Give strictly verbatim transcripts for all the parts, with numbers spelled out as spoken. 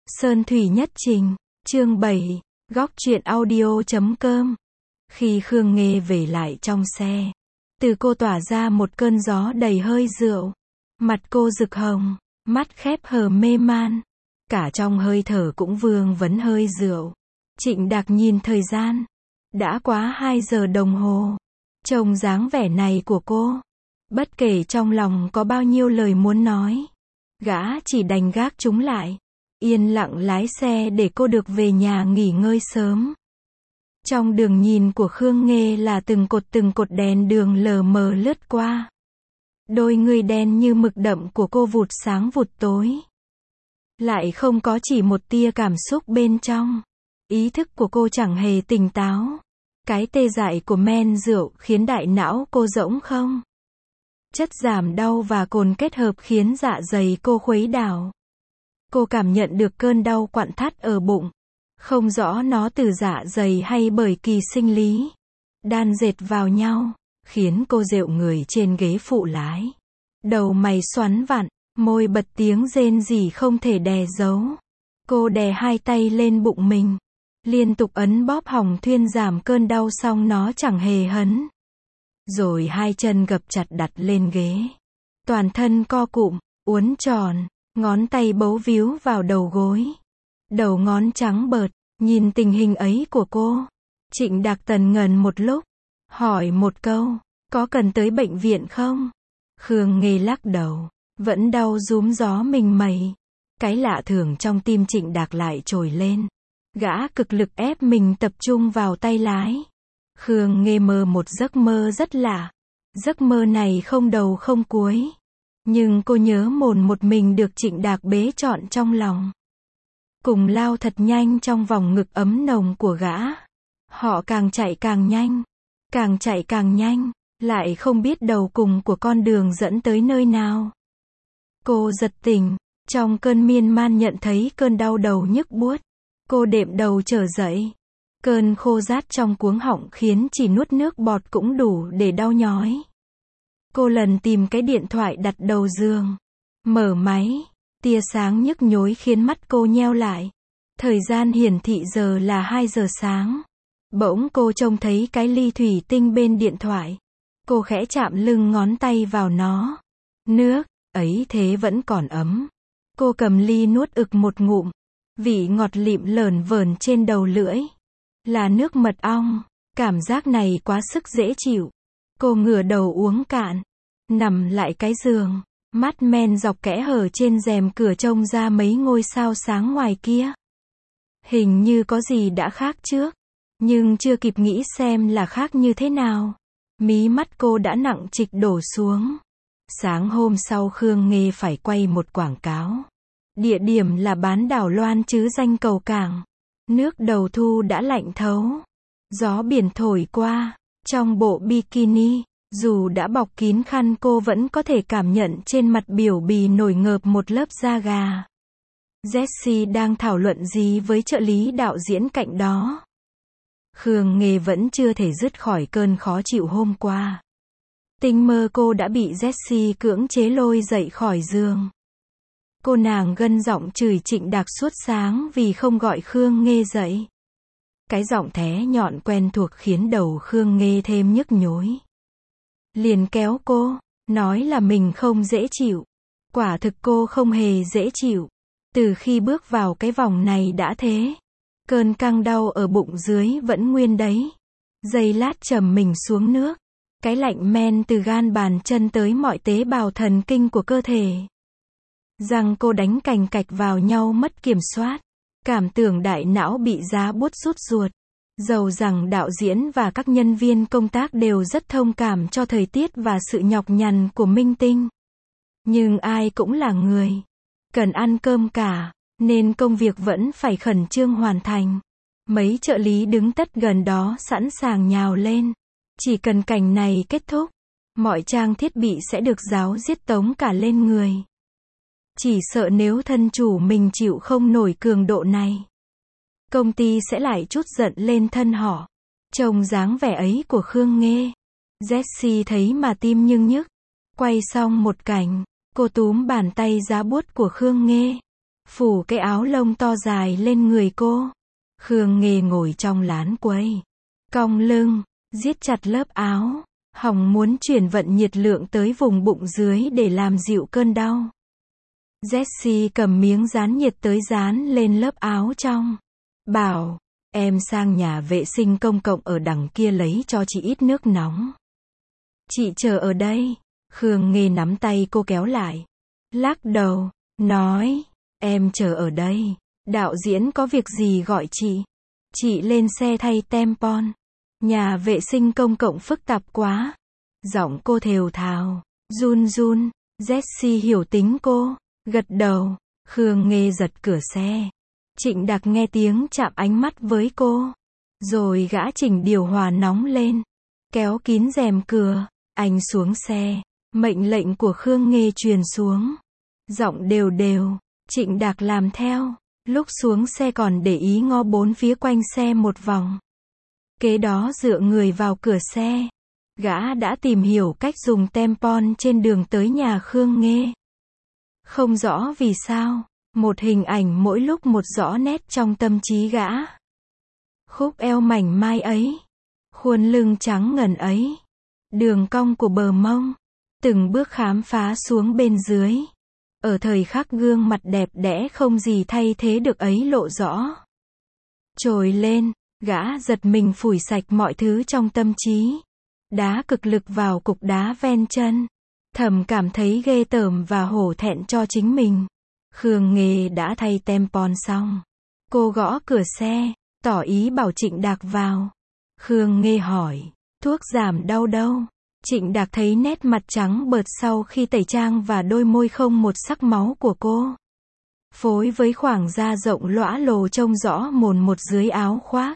Sơn Thủy Nhất Trình, chương bảy, góc truyện audio chấm com. Khi Khương Nghê về lại trong xe, từ cô tỏa ra một cơn gió đầy hơi rượu. Mặt cô rực hồng, mắt khép hờ mê man. Cả trong hơi thở cũng vương vấn hơi rượu. Trịnh Đạc nhìn thời gian. Đã quá hai giờ đồng hồ. Trông dáng vẻ này của cô. Bất kể trong lòng có bao nhiêu lời muốn nói, gã chỉ đành gác chúng lại. Yên lặng lái xe để cô được về nhà nghỉ ngơi sớm. Trong đường nhìn của Khương Nghê là từng cột từng cột đèn đường lờ mờ lướt qua. Đôi người đen như mực đậm của cô vụt sáng vụt tối. Lại không có chỉ một tia cảm xúc bên trong. Ý thức của cô chẳng hề tỉnh táo. Cái tê dại của men rượu khiến đại não cô rỗng không. Chất giảm đau và cồn kết hợp khiến dạ dày cô khuấy đảo. Cô cảm nhận được cơn đau quặn thắt ở bụng. Không rõ nó từ dạ dày hay bởi kỳ sinh lý. Đan dệt vào nhau, khiến cô dệu người trên ghế phụ lái. Đầu mày xoắn vặn, môi bật tiếng rên rỉ không thể đè giấu. Cô đè hai tay lên bụng mình. Liên tục ấn bóp họng thuyên giảm cơn đau xong nó chẳng hề hấn. Rồi hai chân gập chặt đặt lên ghế. Toàn thân co cụm, uốn tròn. Ngón tay bấu víu vào đầu gối. Đầu ngón trắng bợt, nhìn tình hình ấy của cô. Trịnh Đạc tần ngần một lúc. Hỏi một câu, có cần tới bệnh viện không? Khương Nghê lắc đầu, vẫn đau rúm gió mình mẩy. Cái lạ thường trong tim Trịnh Đạc lại trồi lên. Gã cực lực ép mình tập trung vào tay lái. Khương Nghê mơ một giấc mơ rất lạ. Giấc mơ này không đầu không cuối. Nhưng cô nhớ mồn một mình được Trịnh Đạc bế trọn trong lòng. Cùng lao thật nhanh trong vòng ngực ấm nồng của gã. Họ càng chạy càng nhanh. Càng chạy càng nhanh. Lại không biết đầu cùng của con đường dẫn tới nơi nào. Cô giật tỉnh. Trong cơn miên man nhận thấy cơn đau đầu nhức buốt. Cô đệm đầu trở dậy. Cơn khô rát trong cuống họng khiến chỉ nuốt nước bọt cũng đủ để đau nhói. Cô lần tìm cái điện thoại đặt đầu giường. Mở máy. Tia sáng nhức nhối khiến mắt cô nheo lại. Thời gian hiển thị giờ là hai giờ sáng. Bỗng cô trông thấy cái ly thủy tinh bên điện thoại. Cô khẽ chạm lưng ngón tay vào nó. Nước, ấy thế vẫn còn ấm. Cô cầm ly nuốt ực một ngụm. Vị ngọt lịm lởn vởn trên đầu lưỡi. Là nước mật ong. Cảm giác này quá sức dễ chịu. Cô ngửa đầu uống cạn. Nằm lại cái giường. Mắt men dọc kẽ hở trên rèm cửa trông ra mấy ngôi sao sáng ngoài kia. Hình như có gì đã khác trước. Nhưng chưa kịp nghĩ xem là khác như thế nào. Mí mắt cô đã nặng trịch đổ xuống. Sáng hôm sau Khương Nghê phải quay một quảng cáo. Địa điểm là bán đảo Loan chứ danh cầu cảng. Nước đầu thu đã lạnh thấu. Gió biển thổi qua. Trong bộ bikini, dù đã bọc kín khăn cô vẫn có thể cảm nhận trên mặt biểu bì nổi ngợp một lớp da gà. Jessie đang thảo luận gì với trợ lý đạo diễn cạnh đó. Khương Nghê vẫn chưa thể dứt khỏi cơn khó chịu hôm qua. Tinh mơ cô đã bị Jessie cưỡng chế lôi dậy khỏi giường. Cô nàng gân giọng chửi Trịnh Đạc suốt sáng vì không gọi Khương Nghê dậy. Cái giọng thé nhọn quen thuộc khiến đầu Khương Nghê thêm nhức nhối. Liền kéo cô, nói là mình không dễ chịu. Quả thực cô không hề dễ chịu. Từ khi bước vào cái vòng này đã thế. Cơn căng đau ở bụng dưới vẫn nguyên đấy. Giây lát trầm mình xuống nước. Cái lạnh men từ gan bàn chân tới mọi tế bào thần kinh của cơ thể. Răng cô đánh cành cạch vào nhau mất kiểm soát. Cảm tưởng đại não bị giá buốt rút ruột. Dầu rằng đạo diễn và các nhân viên công tác đều rất thông cảm cho thời tiết và sự nhọc nhằn của minh tinh. Nhưng ai cũng là người. Cần ăn cơm cả, nên công việc vẫn phải khẩn trương hoàn thành. Mấy trợ lý đứng tất gần đó sẵn sàng nhào lên. Chỉ cần cảnh này kết thúc, mọi trang thiết bị sẽ được giáo giết tống cả lên người. Chỉ sợ nếu thân chủ mình chịu không nổi cường độ này, công ty sẽ lại chút giận lên thân họ. Trông dáng vẻ ấy của Khương Nghê, Jessie thấy mà tim nhưng nhức. Quay xong một cảnh, cô túm bàn tay giá buốt của Khương Nghê. phủ cái áo lông to dài lên người cô. Khương Nghê ngồi trong lán quầy, cong lưng, siết chặt lớp áo, hòng muốn truyền vận nhiệt lượng tới vùng bụng dưới để làm dịu cơn đau. Jessie cầm miếng dán nhiệt tới dán lên lớp áo trong, bảo, em sang nhà vệ sinh công cộng ở đằng kia lấy cho chị ít nước nóng. Chị chờ ở đây. Khương Nghê nắm tay cô kéo lại, lắc đầu, nói, em chờ ở đây, đạo diễn có việc gì gọi chị. Chị lên xe thay tampon. Nhà vệ sinh công cộng phức tạp quá. Giọng cô thều thào, run run. Jessie hiểu tính cô, gật đầu. Khương Nghê giật cửa xe. Trịnh Đạc nghe tiếng chạm ánh mắt với cô. Rồi gã chỉnh điều hòa nóng lên, kéo kín rèm cửa. Anh xuống xe. Mệnh lệnh của Khương Nghê truyền xuống. Giọng đều đều. Trịnh Đạc làm theo. Lúc xuống xe còn để ý ngó bốn phía quanh xe một vòng. Kế đó dựa người vào cửa xe. Gã đã tìm hiểu cách dùng tampon trên đường tới nhà Khương Nghê. Không rõ vì sao, một hình ảnh mỗi lúc một rõ nét trong tâm trí gã. Khúc eo mảnh mai ấy, khuôn lưng trắng ngần ấy, đường cong của bờ mông, từng bước khám phá xuống bên dưới. Ở thời khắc gương mặt đẹp đẽ không gì thay thế được ấy lộ rõ. Trồi lên, gã giật mình phủi sạch mọi thứ trong tâm trí. Đá cực lực vào cục đá ven chân. Thầm cảm thấy ghê tởm và hổ thẹn cho chính mình. Khương Nghê đã thay tampon xong. Cô gõ cửa xe, tỏ ý bảo Trịnh Đạc vào. Khương Nghê hỏi, thuốc giảm đau đâu? Trịnh Đạc thấy nét mặt trắng bợt sau khi tẩy trang và đôi môi không một sắc máu của cô. Phối với khoảng da rộng lõa lồ trông rõ mồn một dưới áo khoác.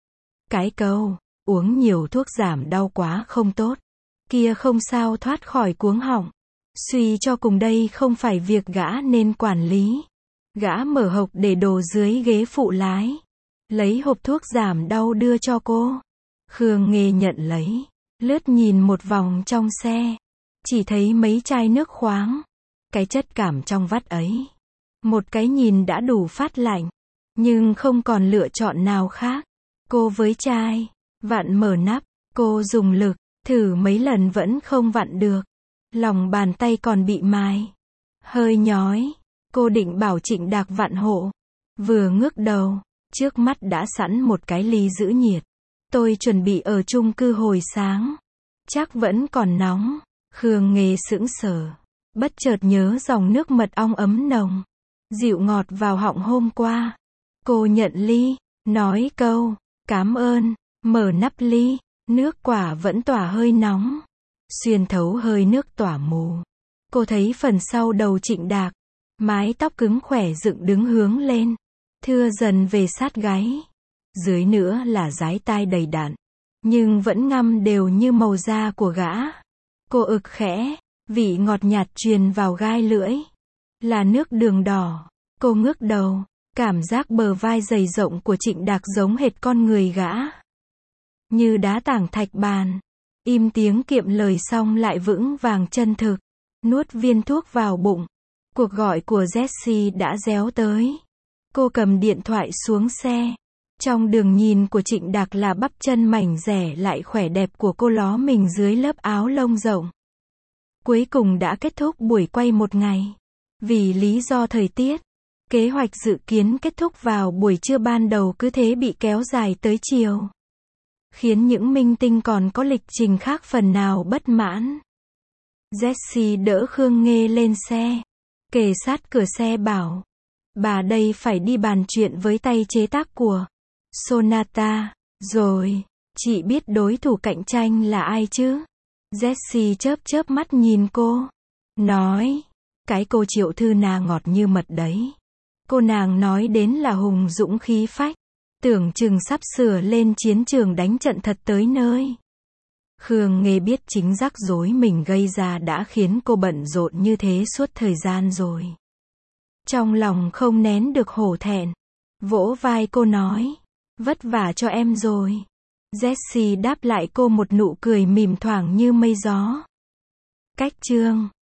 Cái câu, uống nhiều thuốc giảm đau quá không tốt. Kia không sao thoát khỏi cuống họng. Suy cho cùng đây không phải việc gã nên quản lý. Gã mở hộc để đồ dưới ghế phụ lái. Lấy hộp thuốc giảm đau đưa cho cô. Khương Nghê nhận lấy. Lướt nhìn một vòng trong xe. Chỉ thấy mấy chai nước khoáng. Cái chất cảm trong vắt ấy. Một cái nhìn đã đủ phát lạnh. Nhưng không còn lựa chọn nào khác. Cô với chai. Vặn mở nắp. Cô dùng lực. Thử mấy lần vẫn không vặn được. Lòng bàn tay còn bị mài. Hơi nhói. Cô định bảo Trịnh Đạc vặn hộ. Vừa ngước đầu. Trước mắt đã sẵn một cái ly giữ nhiệt. Tôi chuẩn bị ở chung cư hồi sáng. Chắc vẫn còn nóng. Khương Nghê sững sờ. Bất chợt nhớ dòng nước mật ong ấm nồng. Dịu ngọt vào họng hôm qua. Cô nhận ly. Nói câu, cảm ơn. Mở nắp ly. Nước quả vẫn tỏa hơi nóng. Xuyên thấu hơi nước tỏa mù. Cô thấy phần sau đầu Trịnh Đạc. Mái tóc cứng khỏe dựng đứng hướng lên. Thưa dần về sát gáy. Dưới nữa là dái tai đầy đặn. Nhưng vẫn ngăm đều như màu da của gã. Cô ực khẽ. Vị ngọt nhạt truyền vào gai lưỡi. Là nước đường đỏ. Cô ngước đầu. Cảm giác bờ vai dày rộng của Trịnh Đạc giống hệt con người gã. Như đá tảng thạch bàn. Im tiếng kiệm lời xong lại vững vàng chân thực. Nuốt viên thuốc vào bụng. Cuộc gọi của Jessie đã réo tới. Cô cầm điện thoại xuống xe. Trong đường nhìn của Trịnh Đạc là bắp chân mảnh dẻ lại khỏe đẹp của cô ló mình dưới lớp áo lông rộng. Cuối cùng đã kết thúc buổi quay một ngày. Vì lý do thời tiết, kế hoạch dự kiến kết thúc vào buổi trưa ban đầu cứ thế bị kéo dài tới chiều. Khiến những minh tinh còn có lịch trình khác phần nào bất mãn. Jessie đỡ Khương Nghê lên xe. Kề sát cửa xe bảo. Bà đây phải đi bàn chuyện với tay chế tác của Sonata. Rồi, chị biết đối thủ cạnh tranh là ai chứ? Jessie chớp chớp mắt nhìn cô. Nói. Cái cô Triệu Thư Na ngọt như mật đấy. Cô nàng nói đến là hùng dũng khí phách. Tưởng chừng sắp sửa lên chiến trường đánh trận thật tới nơi. Khương Nghê biết chính rắc rối mình gây ra đã khiến cô bận rộn như thế suốt thời gian rồi. Trong lòng không nén được hổ thẹn. Vỗ vai cô nói. Vất vả cho em rồi. Jessie đáp lại cô một nụ cười mỉm thoảng như mây gió. Cách chương